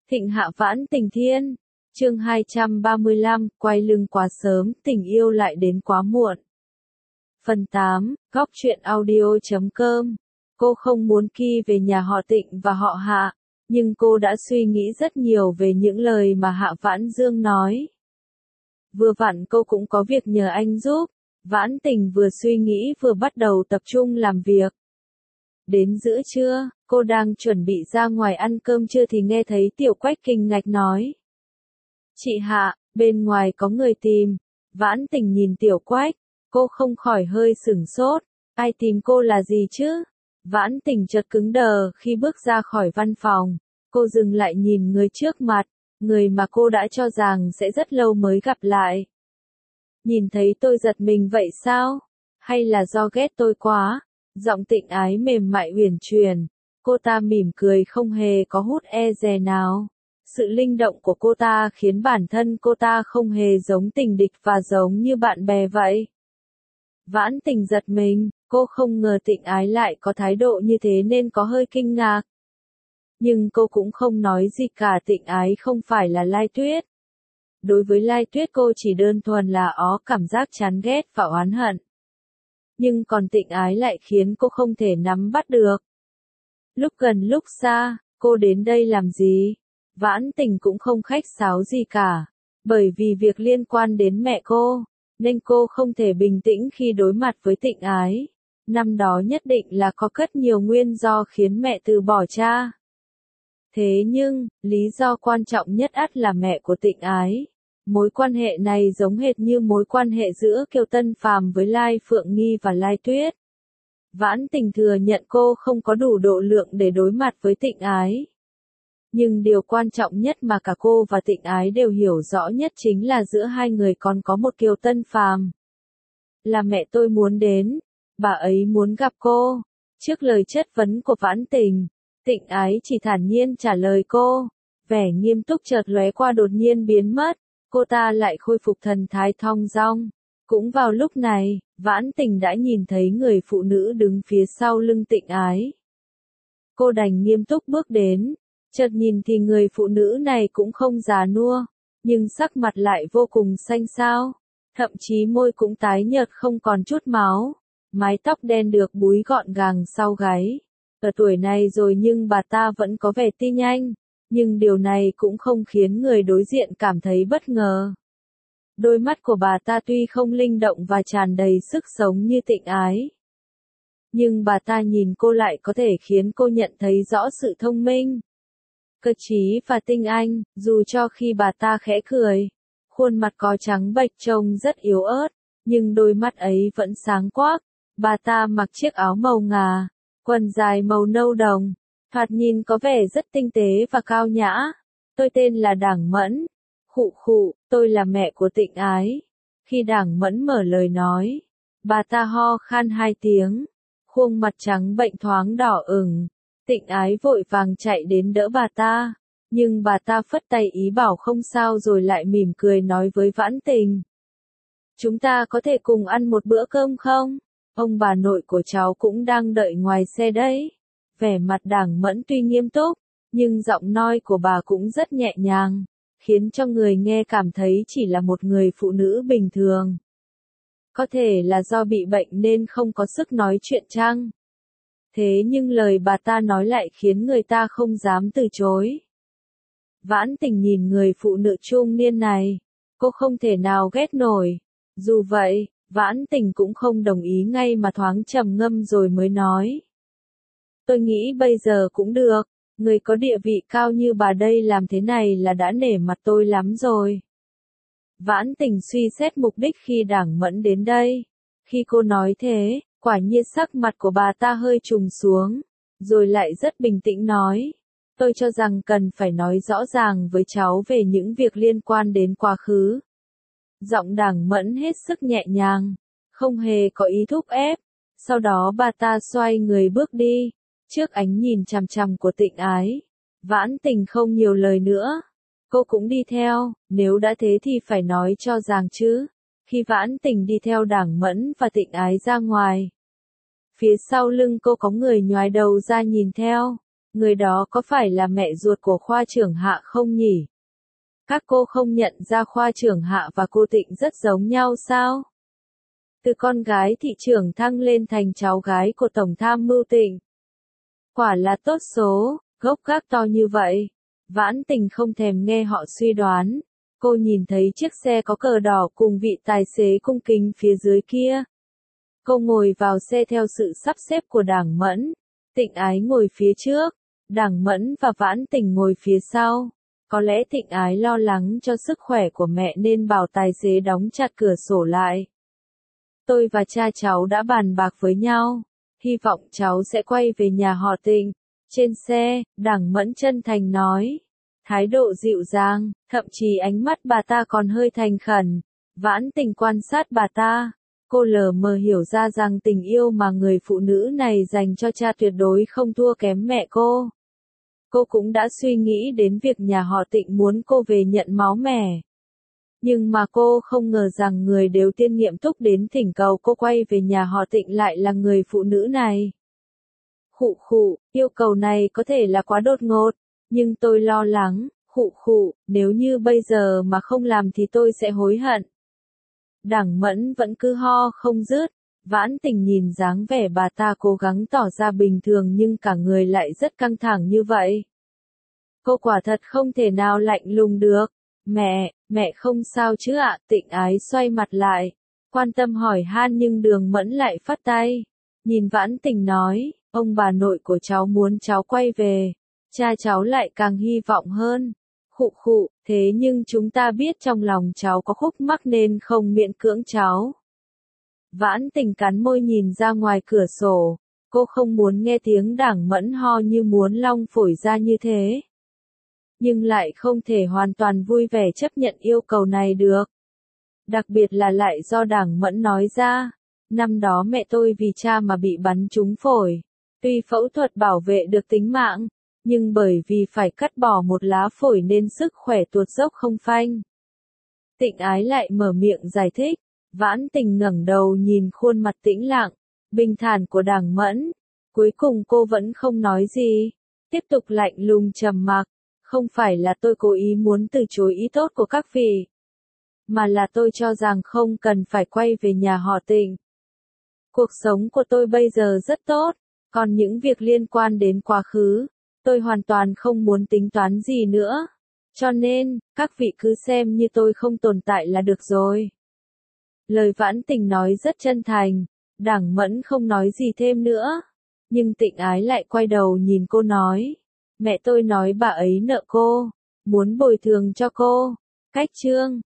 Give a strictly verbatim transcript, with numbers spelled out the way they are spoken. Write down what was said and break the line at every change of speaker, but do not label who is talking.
Thịnh hạ vãn tình thiên. Chương hai trăm ba mươi lăm, quay lưng quá sớm, tình yêu lại đến quá muộn. Phần tám, góc truyện audio chấm com. Cô không muốn Ki về nhà họ Tịnh và họ Hạ, nhưng cô đã suy nghĩ rất nhiều về những lời mà Hạ Vãn Dương nói. Vừa vặn cô cũng có việc nhờ anh giúp. Vãn Tình vừa suy nghĩ vừa bắt đầu tập trung làm việc. Đến giữa trưa, cô đang chuẩn bị ra ngoài ăn cơm trưa thì nghe thấy Tiểu Quách kinh ngạc nói. Chị Hạ, bên ngoài có người tìm. Vãn Tình nhìn Tiểu Quách, cô không khỏi hơi sửng sốt. Ai tìm cô là gì chứ? Vãn Tình chợt cứng đờ khi bước ra khỏi văn phòng. Cô dừng lại nhìn người trước mặt, người mà cô đã cho rằng sẽ rất lâu mới gặp lại. Nhìn thấy tôi giật mình vậy sao? Hay là do ghét tôi quá? Giọng Tịnh Ái mềm mại uyển chuyển. Cô ta mỉm cười không hề có hút e dè nào. Sự linh động của cô ta khiến bản thân cô ta không hề giống tình địch và giống như bạn bè vậy. Vãn Tình giật mình, cô không ngờ Tịnh Ái lại có thái độ như thế nên có hơi kinh ngạc. Nhưng cô cũng không nói gì cả. Tịnh Ái không phải là Lai Tuyết. Đối với Lai Tuyết cô chỉ đơn thuần là ó cảm giác chán ghét và oán hận. Nhưng còn Tịnh Ái lại khiến cô không thể nắm bắt được. Lúc gần lúc xa, cô đến đây làm gì? Vãn Tình cũng không khách sáo gì cả. Bởi vì việc liên quan đến mẹ cô, nên cô không thể bình tĩnh khi đối mặt với Tịnh Ái. Năm đó nhất định là có rất nhiều nguyên do khiến mẹ từ bỏ cha. Thế nhưng, lý do quan trọng nhất ắt là mẹ của Tịnh Ái. Mối quan hệ này giống hệt như mối quan hệ giữa Kiều Tân Phàm với Lai Phượng Nghi và Lai Tuyết. Vãn Tình thừa nhận cô không có đủ độ lượng để đối mặt với Tịnh Ái. Nhưng điều quan trọng nhất mà cả cô và Tịnh Ái đều hiểu rõ nhất chính là giữa hai người còn có một Kiều Tân Phàm. Là mẹ tôi muốn đến, bà ấy muốn gặp cô. Trước lời chất vấn của Vãn Tình, Tịnh Ái chỉ thản nhiên trả lời cô. Vẻ nghiêm túc chợt lóe qua đột nhiên biến mất. Cô ta lại khôi phục thần thái thong dong. Cũng vào lúc này, Vãn Tình đã nhìn thấy người phụ nữ đứng phía sau lưng Tịnh Ái. Cô đành nghiêm túc bước đến. Chợt nhìn thì người phụ nữ này cũng không già nua, nhưng sắc mặt lại vô cùng xanh xao. Thậm chí môi cũng tái nhợt không còn chút máu. Mái tóc đen được búi gọn gàng sau gáy. Ở tuổi này rồi nhưng bà ta vẫn có vẻ tinh anh. Nhưng điều này cũng không khiến người đối diện cảm thấy bất ngờ. Đôi mắt của bà ta tuy không linh động và tràn đầy sức sống như Tịnh Ái. Nhưng bà ta nhìn cô lại có thể khiến cô nhận thấy rõ sự thông minh, cơ trí và tinh anh, dù cho khi bà ta khẽ cười. Khuôn mặt có trắng bệch trông rất yếu ớt, nhưng đôi mắt ấy vẫn sáng quắc. Bà ta mặc chiếc áo màu ngà, quần dài màu nâu đồng. Thoạt nhìn có vẻ rất tinh tế và cao nhã. Tôi tên là Đảng Mẫn. Khụ khụ, tôi là mẹ của Tịnh Ái. Khi Đảng Mẫn mở lời nói, bà ta ho khan hai tiếng. Khuôn mặt trắng bệnh thoáng đỏ ửng. Tịnh Ái vội vàng chạy đến đỡ bà ta. Nhưng bà ta phất tay ý bảo không sao rồi lại mỉm cười nói với Vãn Tình. Chúng ta có thể cùng ăn một bữa cơm không? Ông bà nội của cháu cũng đang đợi ngoài xe đấy. Vẻ mặt Đảng Mẫn tuy nghiêm túc, nhưng giọng nói của bà cũng rất nhẹ nhàng, khiến cho người nghe cảm thấy chỉ là một người phụ nữ bình thường. Có thể là do bị bệnh nên không có sức nói chuyện chăng? Thế nhưng lời bà ta nói lại khiến người ta không dám từ chối. Vãn Tình nhìn người phụ nữ trung niên này, cô không thể nào ghét nổi. Dù vậy, Vãn Tình cũng không đồng ý ngay mà thoáng trầm ngâm rồi mới nói. Tôi nghĩ bây giờ cũng được, người có địa vị cao như bà đây làm thế này là đã nể mặt tôi lắm rồi. Vãn Tình suy xét mục đích khi Đảng Mẫn đến đây. Khi cô nói thế, quả nhiên sắc mặt của bà ta hơi trùng xuống, rồi lại rất bình tĩnh nói. Tôi cho rằng cần phải nói rõ ràng với cháu về những việc liên quan đến quá khứ. Giọng Đảng Mẫn hết sức nhẹ nhàng, không hề có ý thúc ép. Sau đó bà ta xoay người bước đi. Trước ánh nhìn chằm chằm của Tịnh Ái, Vãn Tình không nhiều lời nữa. Cô cũng đi theo, nếu đã thế thì phải nói cho ràng chứ. Khi Vãn Tình đi theo Đảng Mẫn và Tịnh Ái ra ngoài, phía sau lưng cô có người nhoài đầu ra nhìn theo. Người đó có phải là mẹ ruột của khoa trưởng Hạ không nhỉ? Các cô không nhận ra khoa trưởng Hạ và cô Tịnh rất giống nhau sao? Từ con gái thị trưởng thăng lên thành cháu gái của Tổng tham mưu Tịnh. Quả là tốt số, gốc gác to như vậy. Vãn Tình không thèm nghe họ suy đoán. Cô nhìn thấy chiếc xe có cờ đỏ cùng vị tài xế cung kính phía dưới kia. Cô ngồi vào xe theo sự sắp xếp của Đảng Mẫn. Tịnh Ái ngồi phía trước, Đảng Mẫn và Vãn Tình ngồi phía sau. Có lẽ Tịnh Ái lo lắng cho sức khỏe của mẹ nên bảo tài xế đóng chặt cửa sổ lại. Tôi và cha cháu đã bàn bạc với nhau. Hy vọng cháu sẽ quay về nhà họ Tịnh. Trên xe, Đảng Mẫn chân thành nói. Thái độ dịu dàng, thậm chí ánh mắt bà ta còn hơi thành khẩn. Vãn Tình quan sát bà ta. Cô lờ mờ hiểu ra rằng tình yêu mà người phụ nữ này dành cho cha tuyệt đối không thua kém mẹ cô. Cô cũng đã suy nghĩ đến việc nhà họ Tịnh muốn cô về nhận máu mẻ. Nhưng mà cô không ngờ rằng người đều tiên nghiệm túc đến thỉnh cầu cô quay về nhà họ Tịnh lại là người phụ nữ này. Khụ khụ, yêu cầu này có thể là quá đột ngột, nhưng tôi lo lắng, khụ khụ, nếu như bây giờ mà không làm thì tôi sẽ hối hận. Đảng Mẫn vẫn cứ ho không dứt, Vãn Tình nhìn dáng vẻ bà ta cố gắng tỏ ra bình thường nhưng cả người lại rất căng thẳng như vậy. Cô quả thật không thể nào lạnh lùng được. Mẹ, mẹ không sao chứ ạ? Tịnh Ái xoay mặt lại, quan tâm hỏi han nhưng Đường Mẫn lại phất tay. Nhìn Vãn Tình nói, ông bà nội của cháu muốn cháu quay về, cha cháu lại càng hy vọng hơn. Khụ khụ, thế nhưng chúng ta biết trong lòng cháu có khúc mắc nên không miễn cưỡng cháu. Vãn Tình cắn môi nhìn ra ngoài cửa sổ, cô không muốn nghe tiếng Đảng Mẫn ho như muốn long phổi ra như thế. Nhưng lại không thể hoàn toàn vui vẻ chấp nhận yêu cầu này được. Đặc biệt là lại do Đảng Mẫn nói ra. Năm đó mẹ tôi vì cha mà bị bắn trúng phổi. Tuy phẫu thuật bảo vệ được tính mạng, nhưng bởi vì phải cắt bỏ một lá phổi nên sức khỏe tuột dốc không phanh. Tịnh Ái lại mở miệng giải thích. Vãn Tình ngẩng đầu nhìn khuôn mặt tĩnh lặng, bình thản của Đảng Mẫn. Cuối cùng cô vẫn không nói gì. Tiếp tục lạnh lùng trầm mặc. Không phải là tôi cố ý muốn từ chối ý tốt của các vị, mà là tôi cho rằng không cần phải quay về nhà họ Tịnh. Cuộc sống của tôi bây giờ rất tốt, còn những việc liên quan đến quá khứ, tôi hoàn toàn không muốn tính toán gì nữa. Cho nên, các vị cứ xem như tôi không tồn tại là được rồi. Lời Vãn Tình nói rất chân thành, Đảng Mẫn không nói gì thêm nữa. Nhưng Tịnh Ái lại quay đầu nhìn cô nói. Mẹ tôi nói bà ấy nợ cô, muốn bồi thường cho cô. Cách chương